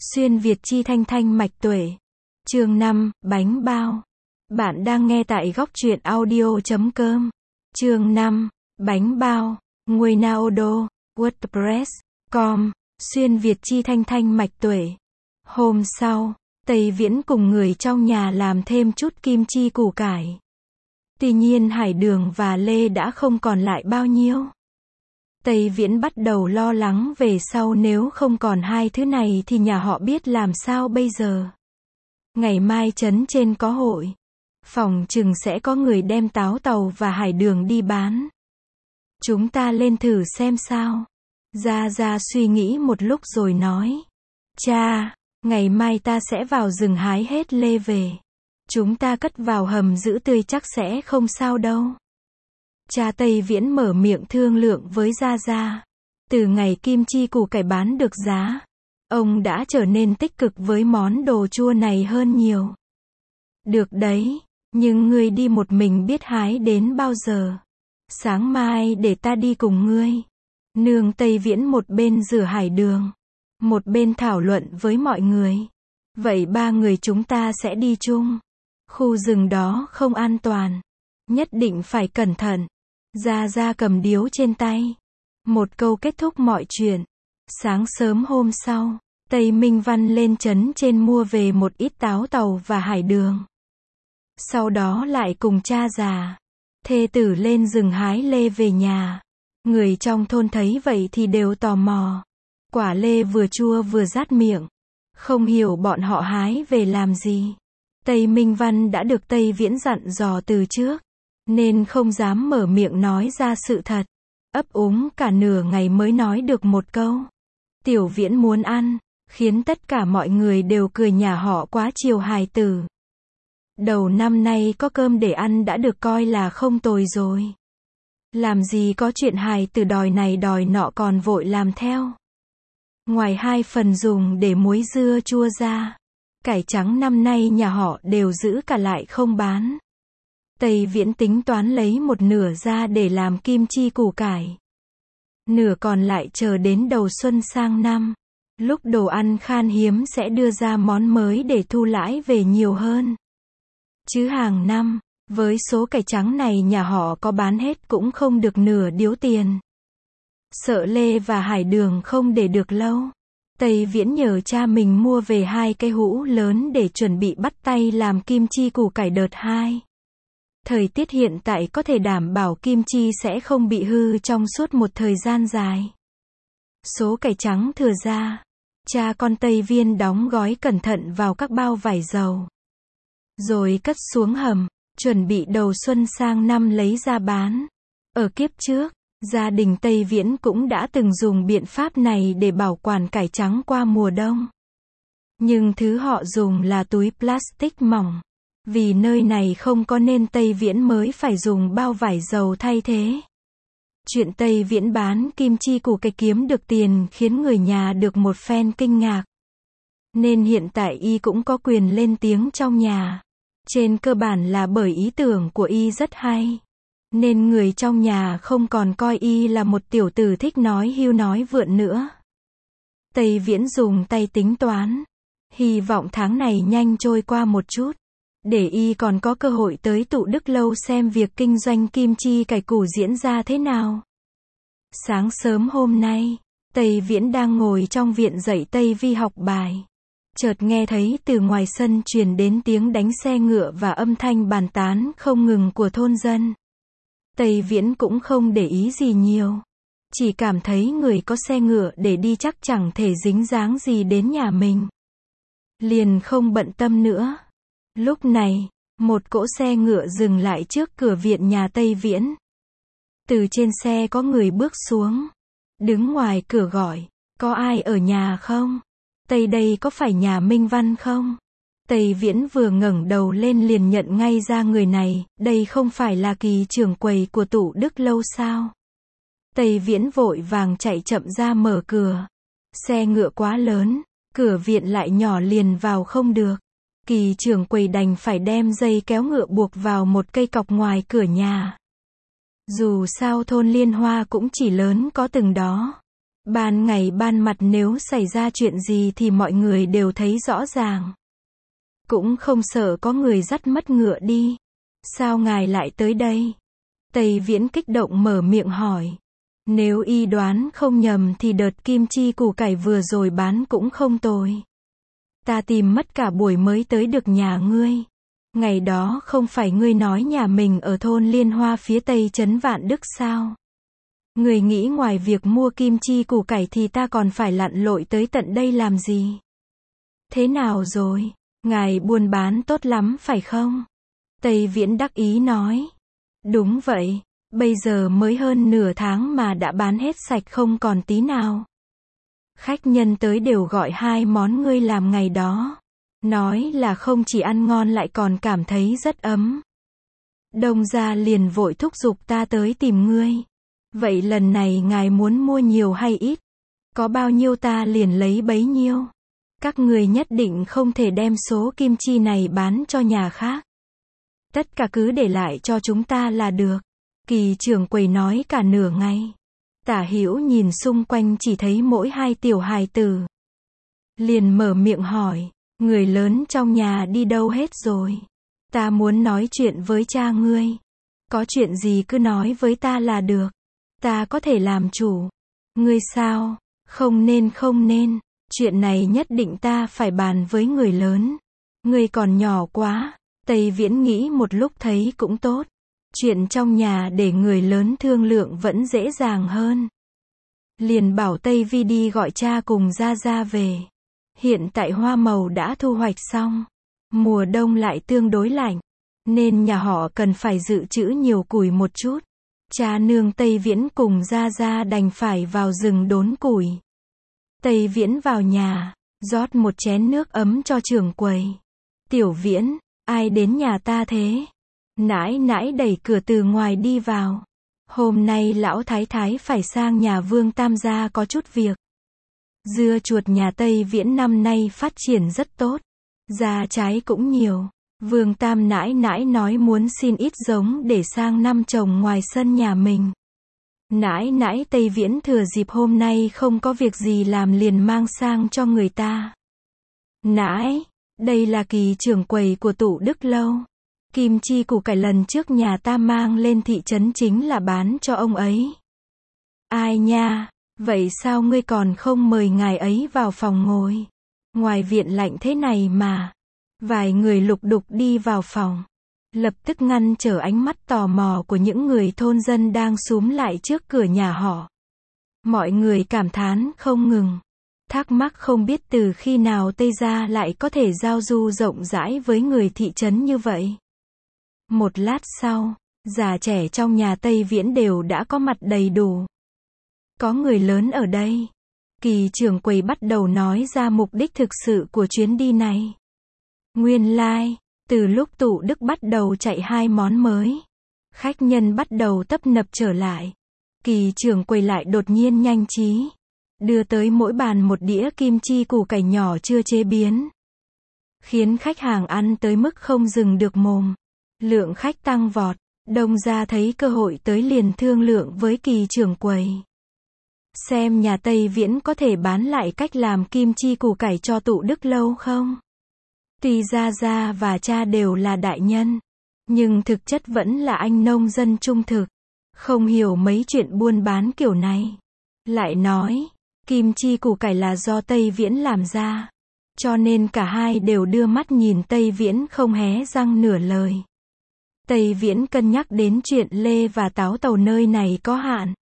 Xuyên Việt chi thanh thanh mạch tuệ. Chương 5, bánh bao. Bạn đang nghe tại góc truyện audio.com. Chương 5, bánh bao. Nguồn Naodo, WordPress.com. Xuyên Việt chi thanh thanh mạch tuệ. Hôm sau, Tây Viễn cùng người trong nhà làm thêm chút kim chi củ cải. Tuy nhiên Hải Đường và Lê đã không còn lại bao nhiêu. Tây Viễn bắt đầu lo lắng về sau nếu không còn hai thứ này thì nhà họ biết làm sao bây giờ. Ngày mai trấn trên có hội. Phòng chừng sẽ có người đem táo tàu và hải đường đi bán. Chúng ta lên thử xem sao. Gia Gia suy nghĩ một lúc rồi nói. Cha, ngày mai ta sẽ vào rừng hái hết lê về. Chúng ta cất vào hầm giữ tươi chắc sẽ không sao đâu. Cha Tây Viễn mở miệng thương lượng với Gia Gia. Từ ngày kim chi củ cải bán được giá, ông đã trở nên tích cực với món đồ chua này hơn nhiều. Được đấy, nhưng ngươi đi một mình biết hái đến bao giờ? Sáng mai để ta đi cùng ngươi. Nương Tây Viễn một bên rửa hải đường, một bên thảo luận với mọi người. Vậy ba người chúng ta sẽ đi chung. Khu rừng đó không an toàn. Nhất định phải cẩn thận. Gia Gia cầm điếu trên tay. Một câu kết thúc mọi chuyện. Sáng sớm hôm sau, Tây Minh Văn lên trấn trên mua về một ít táo tàu và hải đường. Sau đó lại cùng cha già, thê tử lên rừng hái lê về nhà. Người trong thôn thấy vậy thì đều tò mò. Quả lê vừa chua vừa rát miệng. Không hiểu bọn họ hái về làm gì. Tây Minh Văn đã được Tây Viễn dặn dò từ trước, nên không dám mở miệng nói ra sự thật. Ấp úng cả nửa ngày mới nói được một câu. Tiểu Viễn muốn ăn, khiến tất cả mọi người đều cười nhà họ quá chiều hài tử. Đầu năm nay có cơm để ăn đã được coi là không tồi rồi. Làm gì có chuyện hài tử đòi này đòi nọ còn vội làm theo. Ngoài hai phần dùng để muối dưa chua ra, cải trắng năm nay nhà họ đều giữ cả lại không bán. Tây Viễn tính toán lấy một nửa ra để làm kim chi củ cải. Nửa còn lại chờ đến đầu xuân sang năm. Lúc đồ ăn khan hiếm sẽ đưa ra món mới để thu lãi về nhiều hơn. Chứ hàng năm, với số cải trắng này nhà họ có bán hết cũng không được nửa điếu tiền. Sợ lê và hải đường không để được lâu. Tây Viễn nhờ cha mình mua về 2 cái hũ lớn để chuẩn bị bắt tay làm kim chi củ cải đợt 2. Thời tiết hiện tại có thể đảm bảo kim chi sẽ không bị hư trong suốt một thời gian dài. Số cải trắng thừa ra, cha con Tây Viễn đóng gói cẩn thận vào các bao vải dầu. Rồi cất xuống hầm, chuẩn bị đầu xuân sang năm lấy ra bán. Ở kiếp trước, gia đình Tây Viễn cũng đã từng dùng biện pháp này để bảo quản cải trắng qua mùa đông. Nhưng thứ họ dùng là túi plastic mỏng. Vì nơi này không có nên Tây Viễn mới phải dùng bao vải dầu thay thế. Chuyện Tây Viễn bán kim chi củ cải kiếm được tiền khiến người nhà được một phen kinh ngạc. Nên hiện tại y cũng có quyền lên tiếng trong nhà. Trên cơ bản là bởi ý tưởng của y rất hay. Nên người trong nhà không còn coi y là một tiểu tử thích nói hưu nói vượn nữa. Tây Viễn dùng tay tính toán. Hy vọng tháng này nhanh trôi qua một chút. Để y còn có cơ hội tới Tụ Đức Lâu xem việc kinh doanh kim chi cải củ diễn ra thế nào. Sáng sớm hôm nay, Tây Viễn đang ngồi trong viện dạy Tây Vi học bài. Chợt nghe thấy từ ngoài sân truyền đến tiếng đánh xe ngựa và âm thanh bàn tán không ngừng của thôn dân. Tây Viễn cũng không để ý gì nhiều. Chỉ cảm thấy người có xe ngựa để đi chắc chẳng thể dính dáng gì đến nhà mình. Liền không bận tâm nữa. Lúc này, một cỗ xe ngựa dừng lại trước cửa viện nhà Tây Viễn. Từ trên xe có người bước xuống. Đứng ngoài cửa gọi, có ai ở nhà không? Tây đây có phải nhà Minh Văn không? Tây Viễn vừa ngẩng đầu lên liền nhận ngay ra người này, đây không phải là Kỳ trưởng quầy của Tụ Đức Lâu sao? Tây Viễn vội vàng chạy chậm ra mở cửa. Xe ngựa quá lớn, cửa viện lại nhỏ liền vào không được. Kỳ trưởng quầy đành phải đem dây kéo ngựa buộc vào một cây cọc ngoài cửa nhà. Dù sao thôn Liên Hoa cũng chỉ lớn có từng đó. Ban ngày ban mặt nếu xảy ra chuyện gì thì mọi người đều thấy rõ ràng. Cũng không sợ có người dắt mất ngựa đi. Sao ngài lại tới đây? Tây Viễn kích động mở miệng hỏi. Nếu y đoán không nhầm thì đợt kim chi củ cải vừa rồi bán cũng không tồi. Ta tìm mất cả buổi mới tới được nhà ngươi. Ngày đó không phải ngươi nói nhà mình ở thôn Liên Hoa phía tây trấn Vạn Đức sao? Ngươi nghĩ ngoài việc mua kim chi củ cải thì ta còn phải lặn lội tới tận đây làm gì? Thế nào rồi? Ngài buôn bán tốt lắm phải không? Tây Viễn đắc ý nói. Đúng vậy, bây giờ mới hơn nửa tháng mà đã bán hết sạch không còn tí nào. Khách nhân tới đều gọi 2 món ngươi làm ngày đó. Nói là không chỉ ăn ngon lại còn cảm thấy rất ấm. Đông gia liền vội thúc giục ta tới tìm ngươi. Vậy lần này ngài muốn mua nhiều hay ít? Có bao nhiêu ta liền lấy bấy nhiêu. Các người nhất định không thể đem số kim chi này bán cho nhà khác. Tất cả cứ để lại cho chúng ta là được. Kỳ trưởng quầy nói cả nửa ngày. Tả Hữu nhìn xung quanh chỉ thấy mỗi 2 tiểu hài tử. Liền mở miệng hỏi, người lớn trong nhà đi đâu hết rồi? Ta muốn nói chuyện với cha ngươi. Có chuyện gì cứ nói với ta là được. Ta có thể làm chủ. Ngươi sao? Không nên. Chuyện này nhất định ta phải bàn với người lớn. Ngươi còn nhỏ quá. Tây Viễn nghĩ một lúc thấy cũng tốt. Chuyện trong nhà để người lớn thương lượng vẫn dễ dàng hơn. Liền bảo Tây Vi đi gọi cha cùng Gia Gia về. Hiện tại hoa màu đã thu hoạch xong. Mùa đông lại tương đối lạnh. Nên nhà họ cần phải dự trữ nhiều củi một chút. Cha nương Tây Viễn cùng Gia Gia đành phải vào rừng đốn củi. Tây Viễn vào nhà, rót một chén nước ấm cho trưởng quầy. Tiểu Viễn, ai đến nhà ta thế? Nãi nãi đẩy cửa từ ngoài đi vào. Hôm nay lão thái thái phải sang nhà Vương Tam gia có chút việc. Dưa chuột nhà Tây Viễn năm nay phát triển rất tốt. Ra trái cũng nhiều. Vương Tam nãi nãi nói muốn xin ít giống để sang năm trồng ngoài sân nhà mình. Nãi nãi Tây Viễn thừa dịp hôm nay không có việc gì làm liền mang sang cho người ta. Nãi, đây là Kỳ trưởng quầy của Tụ Đức Lâu. Kim chi củ cải lần trước nhà ta mang lên thị trấn chính là bán cho ông ấy. Ai nha, vậy sao ngươi còn không mời ngài ấy vào phòng ngồi? Ngoài viện lạnh thế này mà. Vài người lục đục đi vào phòng. Lập tức ngăn trở ánh mắt tò mò của những người thôn dân đang xúm lại trước cửa nhà họ. Mọi người cảm thán không ngừng. Thắc mắc không biết từ khi nào Tây gia lại có thể giao du rộng rãi với người thị trấn như vậy. Một lát sau, già trẻ trong nhà Tây Viễn đều đã có mặt đầy đủ. Có người lớn ở đây. Kỳ trưởng quầy bắt đầu nói ra mục đích thực sự của chuyến đi này. Nguyên lai, từ lúc Tụ Đức bắt đầu chạy 2 món mới, khách nhân bắt đầu tấp nập trở lại. Kỳ trưởng quầy lại đột nhiên nhanh trí, đưa tới mỗi bàn một đĩa kim chi củ cải nhỏ chưa chế biến. Khiến khách hàng ăn tới mức không dừng được mồm. Lượng khách tăng vọt, Đông gia thấy cơ hội tới liền thương lượng với Kỳ trưởng quầy. Xem nhà Tây Viễn có thể bán lại cách làm kim chi củ cải cho Tụ Đức Lâu không? Tuy Gia Gia và cha đều là đại nhân, nhưng thực chất vẫn là anh nông dân trung thực, không hiểu mấy chuyện buôn bán kiểu này. Lại nói, kim chi củ cải là do Tây Viễn làm ra, cho nên cả hai đều đưa mắt nhìn Tây Viễn không hé răng nửa lời. Tây Viễn cân nhắc đến chuyện lê và táo tàu nơi này có hạn.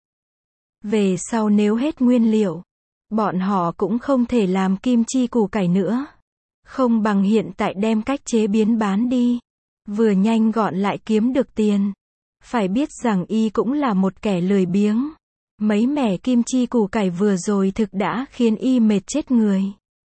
Về sau nếu hết nguyên liệu, bọn họ cũng không thể làm kim chi củ cải nữa. Không bằng hiện tại đem cách chế biến bán đi. Vừa nhanh gọn lại kiếm được tiền. Phải biết rằng y cũng là một kẻ lười biếng. Mấy mẻ kim chi củ cải vừa rồi thực đã khiến y mệt chết người.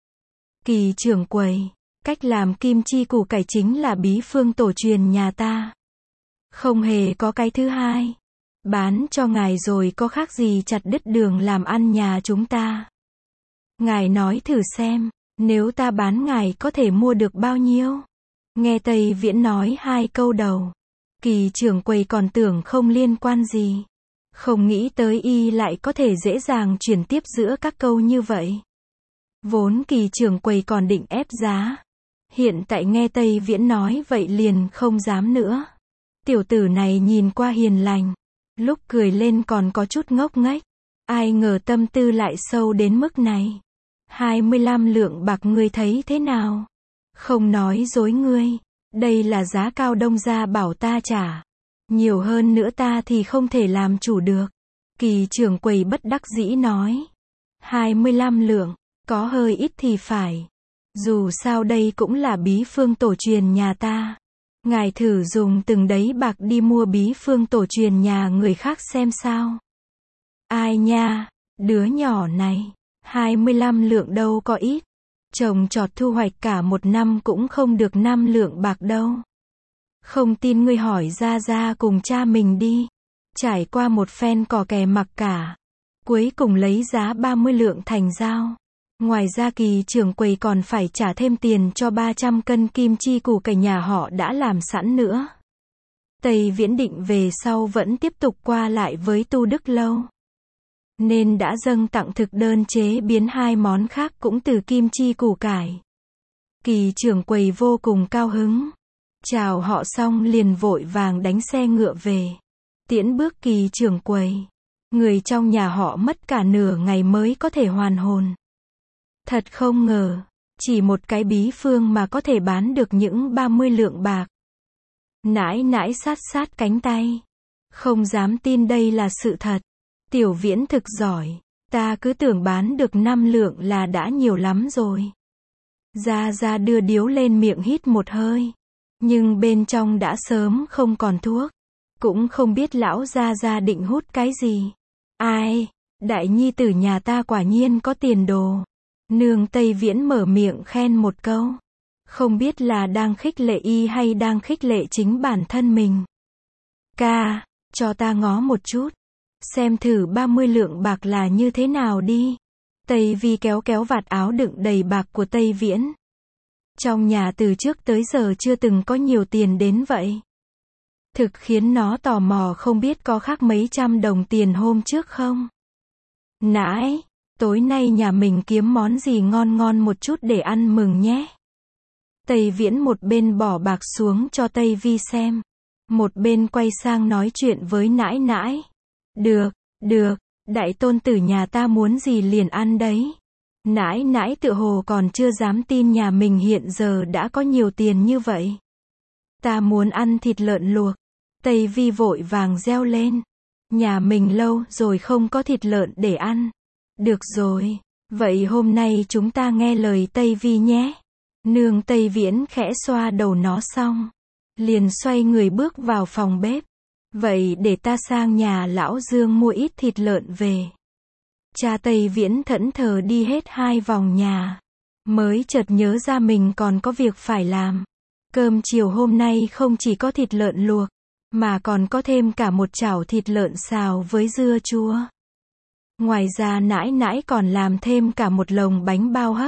Kỳ trưởng quầy, cách làm kim chi củ cải chính là bí phương tổ truyền nhà ta. Không hề có cái thứ hai. Bán cho ngài rồi có khác gì chặt đứt đường làm ăn nhà chúng ta. Ngài nói thử xem, nếu ta bán ngài có thể mua được bao nhiêu? Nghe Tây Viễn nói 2 câu đầu, Kỳ trưởng quầy còn tưởng không liên quan gì. Không nghĩ tới y lại có thể dễ dàng chuyển tiếp giữa các câu như vậy. Vốn Kỳ trưởng quầy còn định ép giá. Hiện tại nghe Tây Viễn nói vậy liền không dám nữa. Tiểu tử này nhìn qua hiền lành. Lúc cười lên còn có chút ngốc nghếch. Ai ngờ tâm tư lại sâu đến mức này. 25 lượng bạc ngươi thấy thế nào? Không nói dối ngươi. Đây là giá cao Đông gia bảo ta trả. Nhiều hơn nữa ta thì không thể làm chủ được. Kỳ trưởng quầy bất đắc dĩ nói. 25 lượng, có hơi ít thì phải. Dù sao đây cũng là bí phương tổ truyền nhà ta. Ngài thử dùng từng đấy bạc đi mua bí phương tổ truyền nhà người khác xem sao. Ai nha, đứa nhỏ này, 25 lượng đâu có ít. Trồng trọt thu hoạch cả một năm cũng không được 5 lượng bạc đâu. Không tin ngươi hỏi ra ra cùng cha mình đi. Trải qua một phen cò kè mặc cả. Cuối cùng lấy giá 30 lượng thành giao. Ngoài ra Kỳ trưởng quầy còn phải trả thêm tiền cho 300 cân kim chi củ cải nhà họ đã làm sẵn nữa. Tây Viễn định về sau vẫn tiếp tục qua lại với Tu Đức Lâu. Nên đã dâng tặng thực đơn chế biến 2 món khác cũng từ kim chi củ cải. Kỳ trưởng quầy vô cùng cao hứng. Chào họ xong liền vội vàng đánh xe ngựa về. Tiễn bước Kỳ trưởng quầy. Người trong nhà họ mất cả nửa ngày mới có thể hoàn hồn. Thật không ngờ, chỉ một cái bí phương mà có thể bán được những 30 lượng bạc. Nãi nãi sát sát cánh tay. Không dám tin đây là sự thật. Tiểu Viễn thực giỏi. Ta cứ tưởng bán được 5 lượng là đã nhiều lắm rồi. Gia Gia đưa điếu lên miệng hít một hơi. Nhưng bên trong đã sớm không còn thuốc. Cũng không biết lão Gia Gia định hút cái gì. Ai, đại nhi tử nhà ta quả nhiên có tiền đồ. Nương Tây Viễn mở miệng khen một câu. Không biết là đang khích lệ y hay đang khích lệ chính bản thân mình. Ca, cho ta ngó một chút. Xem thử 30 lượng bạc là như thế nào đi. Tây Vi kéo kéo vạt áo đựng đầy bạc của Tây Viễn. Trong nhà từ trước tới giờ chưa từng có nhiều tiền đến vậy. Thực khiến nó tò mò không biết có khác mấy trăm đồng tiền hôm trước không. Nãi, tối nay nhà mình kiếm món gì ngon ngon một chút để ăn mừng nhé. Tây Viễn một bên bỏ bạc xuống cho Tây Vi xem. Một bên quay sang nói chuyện với nãi nãi. Được, được, đại tôn tử nhà ta muốn gì liền ăn đấy. Nãi nãi tựa hồ còn chưa dám tin nhà mình hiện giờ đã có nhiều tiền như vậy. Ta muốn ăn thịt lợn luộc. Tây Vi vội vàng reo lên. Nhà mình lâu rồi không có thịt lợn để ăn. Được rồi, vậy hôm nay chúng ta nghe lời Tây Vi nhé. Nương Tây Viễn khẽ xoa đầu nó xong. Liền xoay người bước vào phòng bếp. Vậy để ta sang nhà lão Dương mua ít thịt lợn về. Cha Tây Viễn thẫn thờ đi hết 2 vòng nhà. Mới chợt nhớ ra mình còn có việc phải làm. Cơm chiều hôm nay không chỉ có thịt lợn luộc, mà còn có thêm cả một chảo thịt lợn xào với dưa chua. Ngoài ra nãi nãi còn làm thêm cả một lồng bánh bao hấp.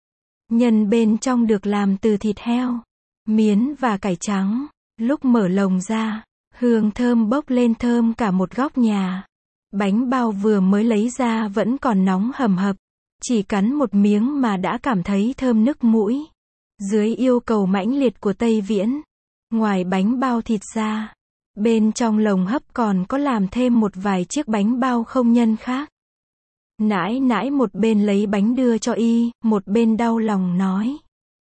Nhân bên trong được làm từ thịt heo, miến và cải trắng. Lúc mở lồng ra, hương thơm bốc lên thơm cả một góc nhà. Bánh bao vừa mới lấy ra vẫn còn nóng hầm hập. Chỉ cắn một miếng mà đã cảm thấy thơm nức mũi. Dưới yêu cầu mãnh liệt của Tây Viễn, ngoài bánh bao thịt ra, bên trong lồng hấp còn có làm thêm một vài chiếc bánh bao không nhân khác. Nãi nãi một bên lấy bánh đưa cho y, một bên đau lòng nói.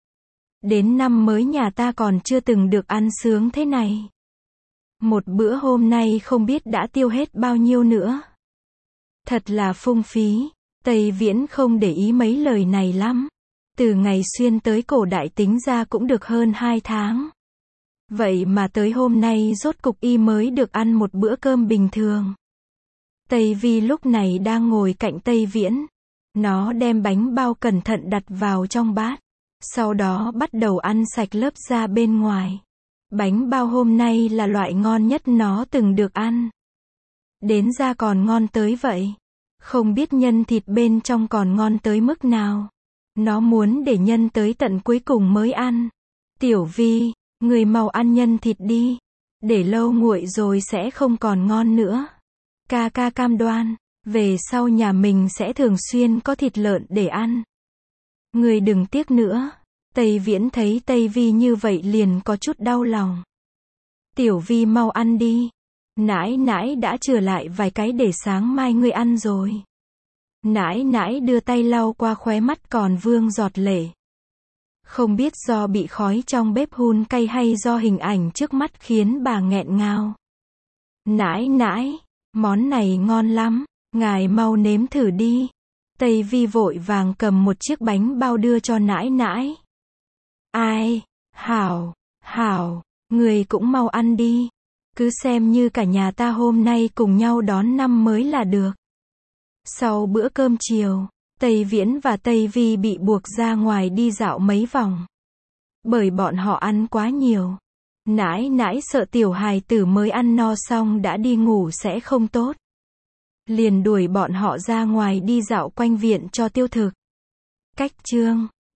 Đến năm mới nhà ta còn chưa từng được ăn sướng thế này. Một bữa hôm nay không biết đã tiêu hết bao nhiêu nữa. Thật là phung phí. Tây Viễn không để ý mấy lời này lắm. Từ ngày xuyên tới cổ đại tính ra cũng được hơn 2 tháng. Vậy mà tới hôm nay rốt cục y mới được ăn một bữa cơm bình thường. Tây Vi lúc này đang ngồi cạnh Tây Viễn. Nó đem bánh bao cẩn thận đặt vào trong bát. Sau đó bắt đầu ăn sạch lớp da bên ngoài. Bánh bao hôm nay là loại ngon nhất nó từng được ăn. Đến da còn ngon tới vậy. Không biết nhân thịt bên trong còn ngon tới mức nào. Nó muốn để nhân tới tận cuối cùng mới ăn. Tiểu Vi, người mau ăn nhân thịt đi. Để lâu nguội rồi sẽ không còn ngon nữa. Ca ca cam đoan, về sau nhà mình sẽ thường xuyên có thịt lợn để ăn. Người đừng tiếc nữa. Tây Viễn thấy Tây Vi như vậy liền có chút đau lòng. Tiểu Vi mau ăn đi. Nãi nãi đã chừa lại vài cái để sáng mai ngươi ăn rồi. Nãi nãi đưa tay lau qua khóe mắt còn vương giọt lệ. Không biết do bị khói trong bếp hun cay hay do hình ảnh trước mắt khiến bà nghẹn ngào. Nãi nãi, món này ngon lắm, ngài mau nếm thử đi. Tây Vi vội vàng cầm một chiếc bánh bao đưa cho nãi nãi. Ai, hảo, hảo, người cũng mau ăn đi. Cứ xem như cả nhà ta hôm nay cùng nhau đón năm mới là được. Sau bữa cơm chiều, Tây Viễn và Tây Vi bị buộc ra ngoài đi dạo mấy vòng. Bởi bọn họ ăn quá nhiều. Nãi nãi sợ tiểu hài tử mới ăn no xong đã đi ngủ sẽ không tốt. Liền đuổi bọn họ ra ngoài đi dạo quanh viện cho tiêu thực. Cách chương